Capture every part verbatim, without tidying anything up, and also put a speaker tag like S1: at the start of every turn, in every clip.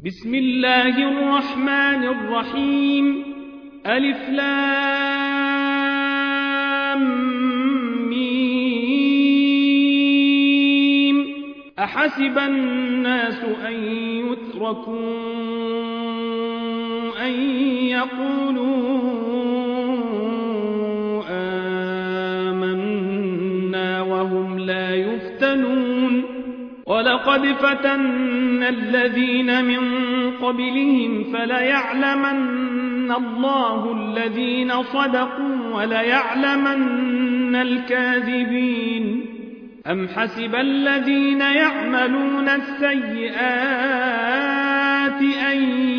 S1: بسم الله الرحمن الرحيم ألف لام ميم أحسب الناس أن يتركوا أن يقولوا آمنا وهم لا يفتنون ولقد فتنا الذين من قبلهم فليعلمن الله الذين صدقوا وليعلمن الكاذبين أم حسب الذين يعملون السيئات أن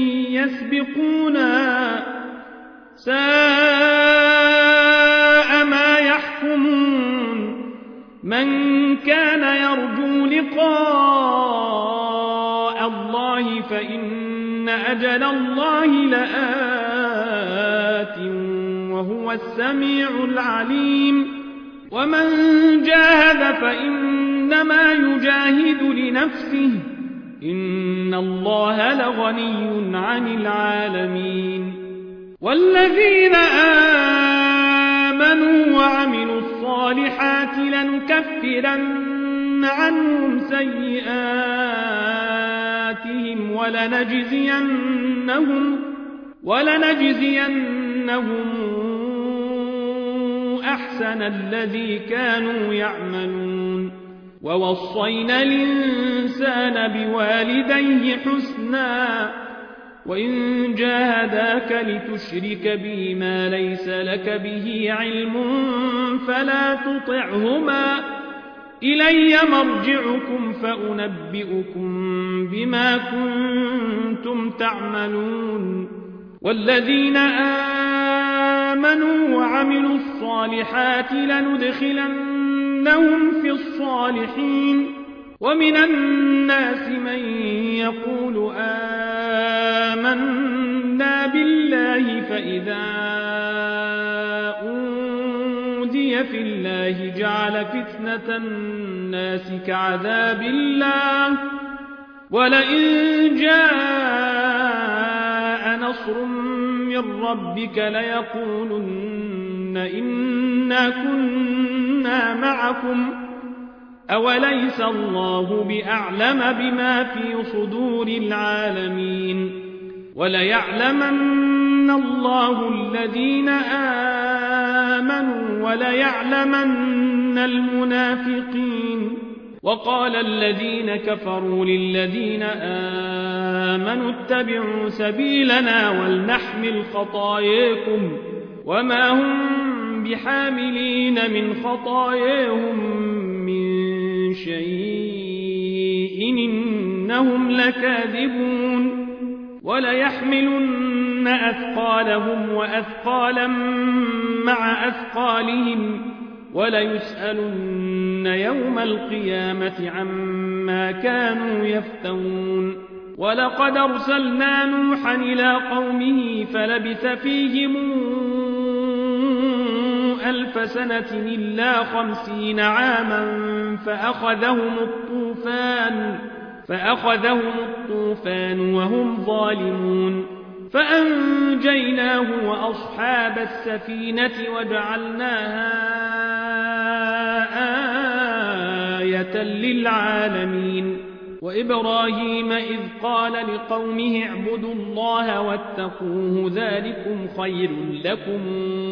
S1: يسبقونا ساء ما يحكمون من كان يرجو لقاء الله فإن أجل الله لآت وهو السميع العليم ومن جاهد فإنما يجاهد لنفسه إن الله لغني عن العالمين والذين آمنوا وعملوا الصالحات لنكفرن عنهم سيئاتهم ولنجزينهم ولنجزينهم أحسن الذي كانوا يعملون ووصينا الإنسان بوالديه حسنا وإن جاهداك لتشرك بي ما ليس لك به علم فلا تطعهما إلي مرجعكم فأنبئكم بما كنتم تعملون والذين آمنوا وعملوا الصالحات لندخلنهم في الصالحين ومن الناس من يقول آمنا بالله فإذا أوذي في الله جعل فتنة الناس كعذاب الله ولئن جاء نصر من ربك ليقولن إنا كنا معكم أوليس الله بأعلم بما في صدور العالمين وليعلمن الله الذين آمنوا وليعلمن المنافقين وقال الذين كفروا للذين آمنوا اتبعوا سبيلنا ولنحمل خطاياكم وما هم بحاملين من خطاياهم من شيء إنهم لكاذبون وليحملن أثقالهم وأثقالا مع أثقالهم وليسألن يوم القيامة عما كانوا يفترون ولقد أرسلنا نوحا إلى قومه فلبث فيهم ألف سنة إلا خمسين عاما فأخذهم الطوفان فأخذهم الطوفان وهم ظالمون فأنجيناه وأصحاب السفينة وجعلناها آية للعالمين وإبراهيم إذ قال لقومه اعبدوا الله واتقوه ذلكم خير لكم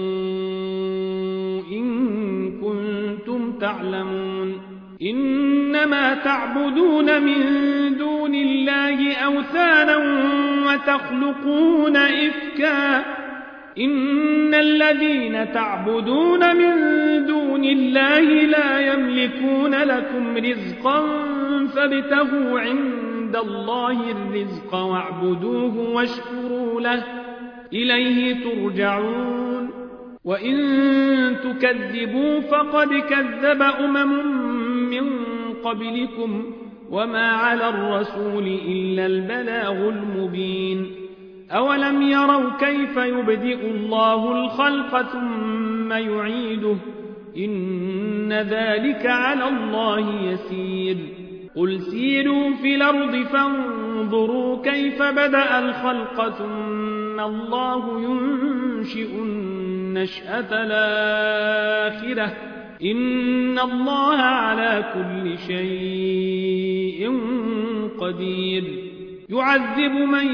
S1: إن كنتم تعلمون إنما تعبدون من دون الله أوثانا وتخلقون إفكا إن الذين تعبدون من دون الله لا يملكون لكم رزقا فابتغوا عند الله الرزق واعبدوه واشكروا له إليه ترجعون وإن تكذبوا فقد كذب أمم من قبلكم وما على الرسول إلا البلاغ المبين أولم يروا كيف يبدئ الله الخلق ثم يعيده إن ذلك على الله يسير قل سيروا في الأرض فانظروا انظروا كيف بدأ الخلق ثم الله ينشئ النشأة الآخرة إن الله على كل شيء قدير يعذب من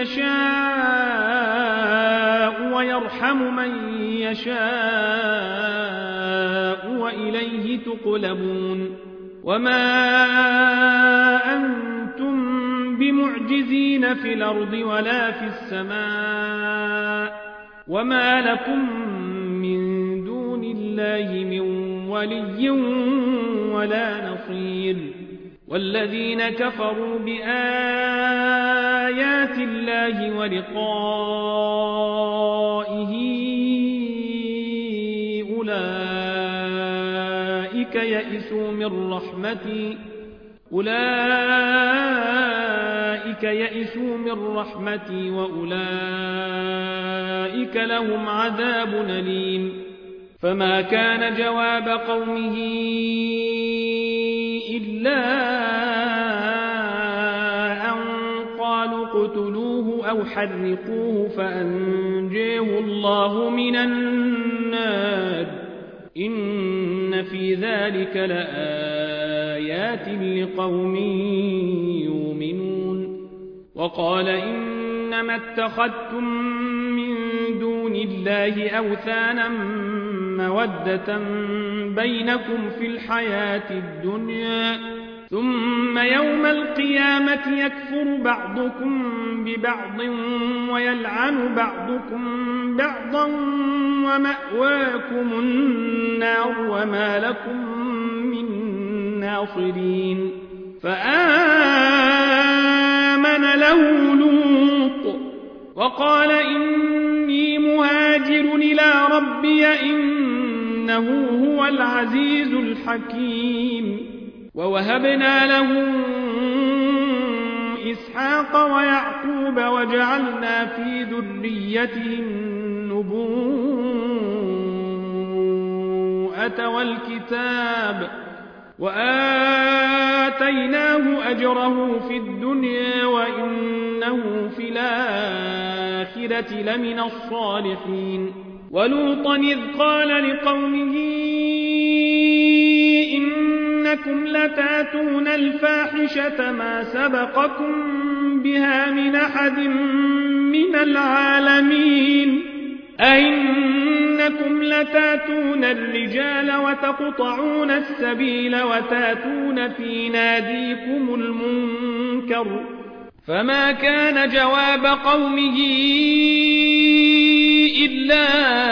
S1: يشاء ويرحم من يشاء وإليه تقلبون وما أنتم بمعجزين في الأرض ولا في السماء وما لكم من دون الله من ولي ولا نصير والذين كفروا بآيات الله ولقائه أولئك يئسوا من رحمتي أولئك يئسوا من رحمتي وأولئك لهم عذاب أليم فما كان جواب قومه إلا أن قالوا اقتلوه أو حرقوه فأنجيه الله من النار إن في ذلك لآيات لقوم يؤمنون وقال إنما اتخذتم من دون الله أوثانا مودة بينكم في الحياة الدنيا ثم يوم القيامة يكفر بعضكم ببعض ويلعن بعضكم بعضا ومأواكم النار وما لكم من ناصرين فآمن له لوط وقال إني مهاجر إلى ربي إنه هو العزيز الحكيم ووهبنا له إسحاق ويعقوب وجعلنا في ذريته النبوءة والكتاب وآتيناه أجره في الدنيا وإنه في الآخرة لمن الصالحين ولوطا إذ قال لقومه إنكم لتاتون الفاحشة ما سبقكم بها من أحد من العالمين أئنكم لتاتون الرجال وتقطعون السبيل وتاتون في ناديكم المنكر فما كان جواب قومه إلا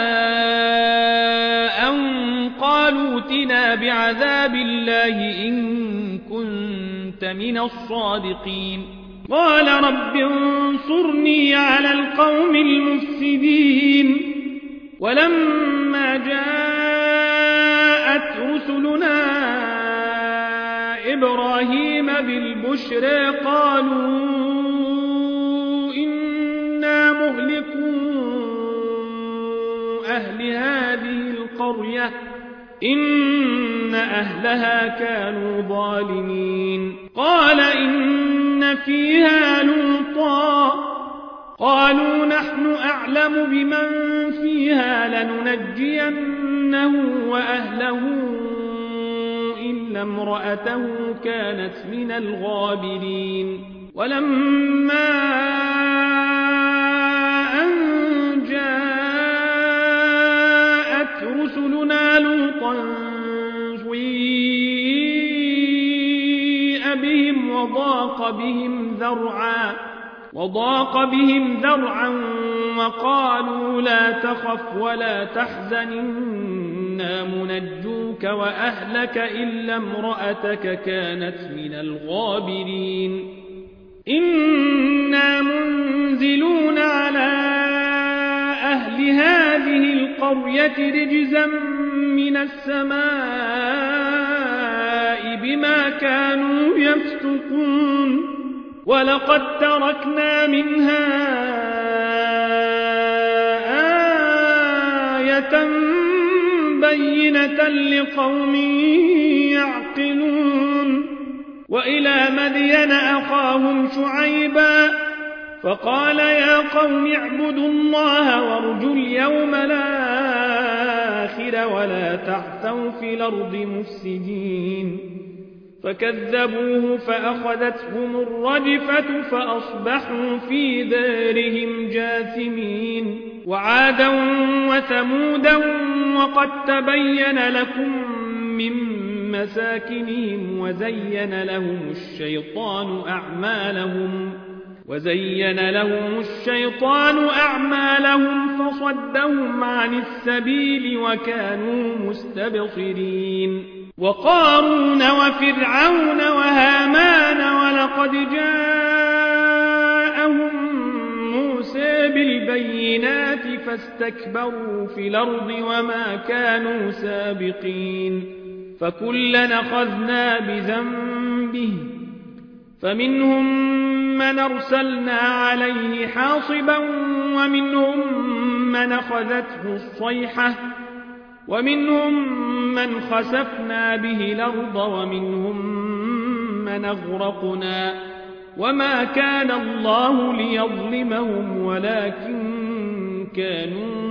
S1: أن قالوا ائتنا بعذاب الله إن كنت من الصادقين قال رب انصرني على القوم المفسدين ولما جاءت رسلنا إبراهيم بالبشرى قالوا إنا مهلكو أهل هذه القرية إن أهلها كانوا ظالمين قال إن فيها لوطا قالوا نحن أعلم بمن فيها لننجينه وأهله إلا امرأته كانت من الغابرين ولما أن جاءت رسلنا لوطا سيء بهم وضاق بهم ذرعا وضاق بهم ذرعا وقالوا لا تخف ولا تحزن إنا منجوك وأهلك إلا امرأتك كانت من الغابرين إنا منزلون على أهل هذه القرية رجزا من السماء بما كانوا يفسقون ولقد تركنا منها آية بينة لقوم يعقلون وإلى مدين أخاهم شعيبا فقال يا قوم اعبدوا الله وارجوا اليوم الآخر ولا تعثوا في الأرض مفسدين فكذبوه فأخذتهم الرجفة فأصبحوا في دارهم جاثمين وعادا وثمودا وقد تبين لكم من مساكنهم وزين لهم الشيطان أعمالهم وزين لهم الشيطان أعمالهم فصدهم عن السبيل وكانوا مستبصرين وقارون وفرعون وهامان ولقد جاءهم موسى بالبينات فاستكبروا في الأرض وما كانوا سابقين فكلا أخذنا بذنبه فمنهم من أرسلنا عليه حاصبا ومنهم من أخذته الصيحة ومنهم من خسفنا به الأرض ومنهم من أغرقنا وما كان الله ليظلمهم ولكن كانوا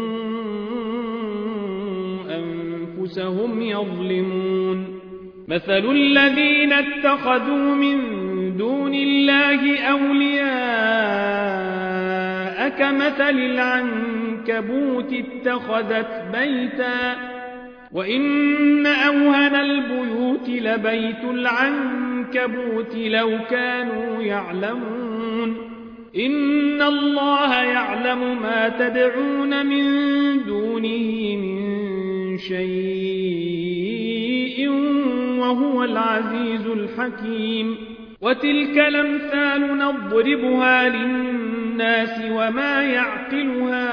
S1: أنفسهم يظلمون مثل الذين اتخذوا من دون الله أولياء كمثل العنكبوت اتخذت بيتا وإن أوهن البيوت لبيت العنكبوت لو كانوا يعلمون إن الله يعلم ما تدعون من دونه من شيء وهو العزيز الحكيم وتلك الأمثال نضربها للناس وما يعقلها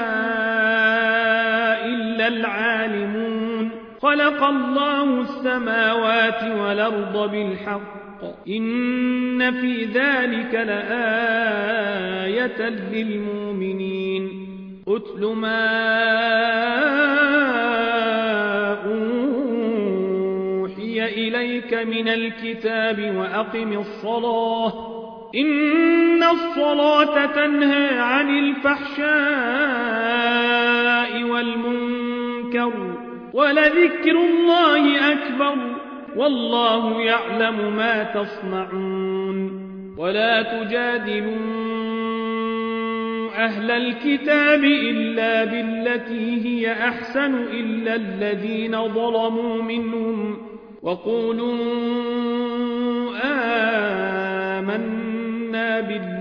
S1: إلا العالمون خلق الله السماوات والأرض بالحق إن في ذلك لآية للمؤمنين أتل ما إليك من الكتاب وأقم الصلاة إن الصلاة تنهى عن الفحشاء والمنكر ولذكر الله أكبر والله يعلم ما تصنعون ولا تجادلوا أهل الكتاب إلا بالتي هي أحسن إلا الذين ظلموا منهم وقولوا آمنا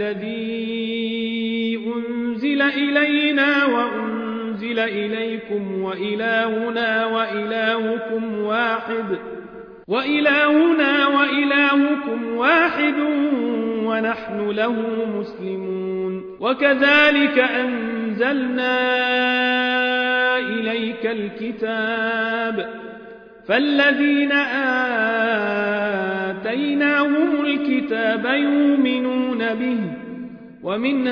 S1: بالذي أنزل إلينا وأنزل إليكم وإلهنا وإلهكم واحد وإلهنا وإلهكم واحد ونحن له مسلمون وكذلك أنزلنا إليك الكتاب فالذين آتيناهم الكتاب يؤمنون به ومن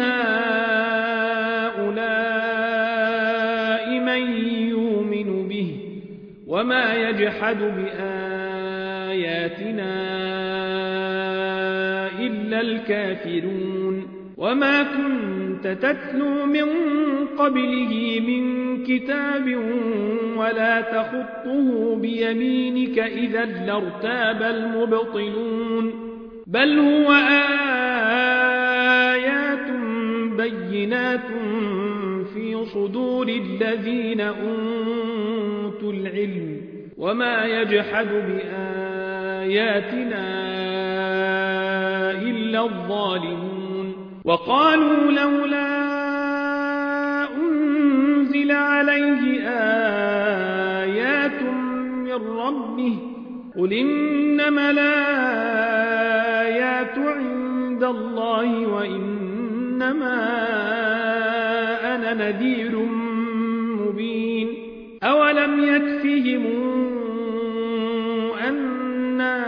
S1: هؤلاء من يؤمن به وما يجحد بآياتنا إلا الكافرون وما كنت تتلو من قبله من كتاب ولا تخطه بيمينك إذا لارتاب المبطلون بل هو آيات بينات في صدور الذين أوتوا العلم وما يجحد بآياتنا إلا الظالمون وقالوا لولا أنزل عليه آيات من ربه قل إنما الآيات عند الله وإنما أنا نذير مبين أولم يكفهم أنا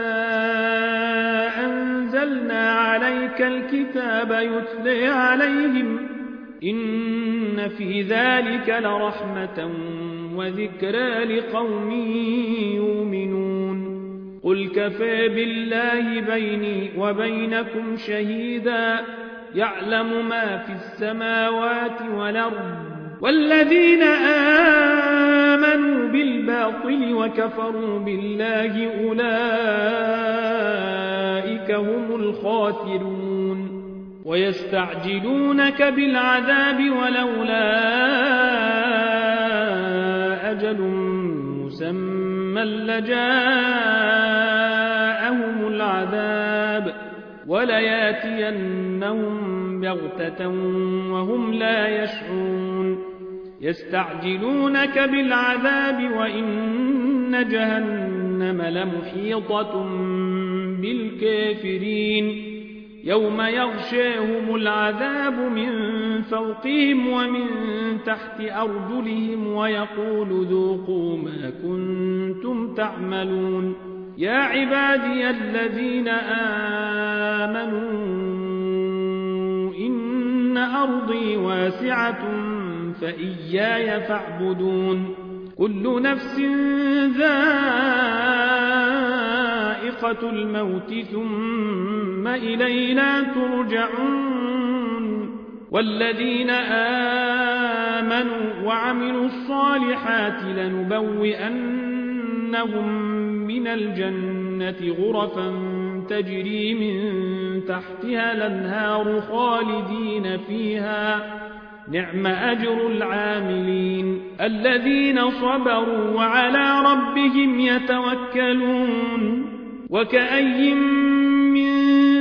S1: أنزلنا عليك الكتاب يتلى عليهم إن في ذلك لرحمة وذكرى لقوم يؤمنون قل كفى بالله بيني وبينكم شهيدا يعلم ما في السماوات والأرض والذين آمنوا بالباطل وكفروا بالله أولئك هم الخاسرون ويستعجلونك بالعذاب ولولا أجل مسمى لجاءهم العذاب ولياتينهم بغتة وهم لا يشعرون يستعجلونك بالعذاب وإن جهنم لمحيطة بالكافرين يوم يغشاهم العذاب من فوقهم ومن تحت أرجلهم ويقول ذوقوا ما كنتم تعملون يا عبادي الذين آمنوا إن أرضي واسعة فإياي فاعبدون كل نفس ذائقة الموت ثم إلينا ترجعون والذين آمنوا وعملوا الصالحات لنبوئنهم من الجنة غرفا تجري من تحتها الأنهار خالدين فيها نعم أجر العاملين الذين صبروا وعلى ربهم يتوكلون وكأي من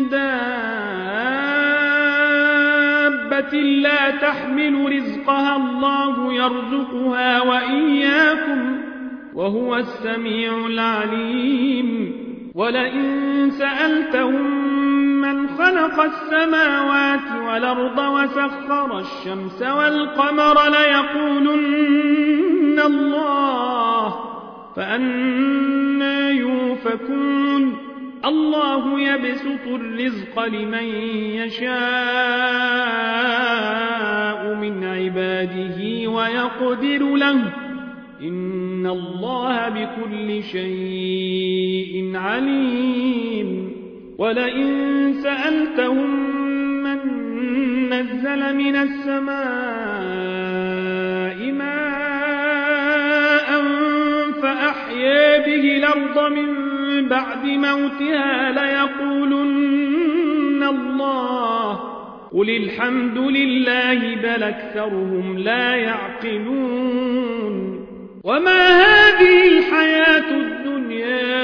S1: دابة لا تحمل رزقها الله يرزقها وإياكم وهو السميع العليم ولئن سألتهم من خلق السماوات والأرض وسخر الشمس والقمر ليقولن الله فأنى يؤفكون الله يبسط الرزق لمن يشاء من عباده ويقدر له إن الله بكل شيء عليم ولئن سألتهم من نزل من السماء ماء فأحيا به الأرض من بعد موتها ليقولن الله قل الحمد لله بل أكثرهم لا يعقلون وما هذه الحياة الدنيا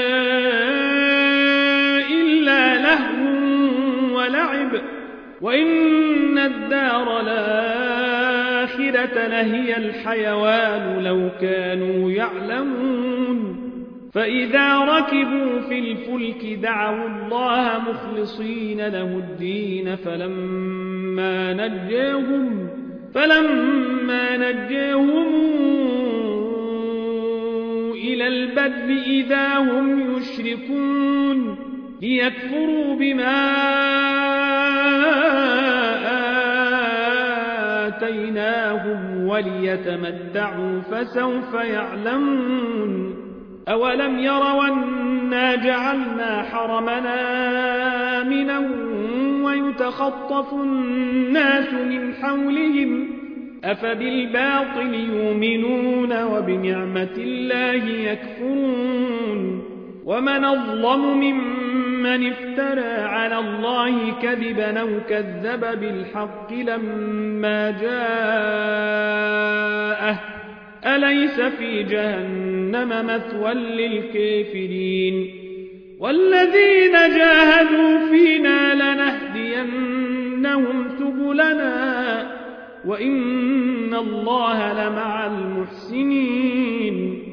S1: إلا لهو ولعب وإن الدار الآخرة لهي الحيوان لو كانوا يعلمون فإذا ركبوا في الفلك دعوا الله مخلصين له الدين فلما نجاهم فلما نجاهم إلى البر إذا هم يشركون ليكفروا بما آتيناهم وليتمتعوا فسوف يعلمون أولم يروا أنا جعلنا حرمنا آمنا ويتخطف الناس من حولهم أفبالباطل يؤمنون وبنعمة الله يكفرون ومن أظلم ممن افترى على الله كذبا أو كذب بالحق لما جاءه أليس في جهنم مثوى للكافرين والذين جاهدوا فينا لنهدينهم سبلنا وإن الله لمع المحسنين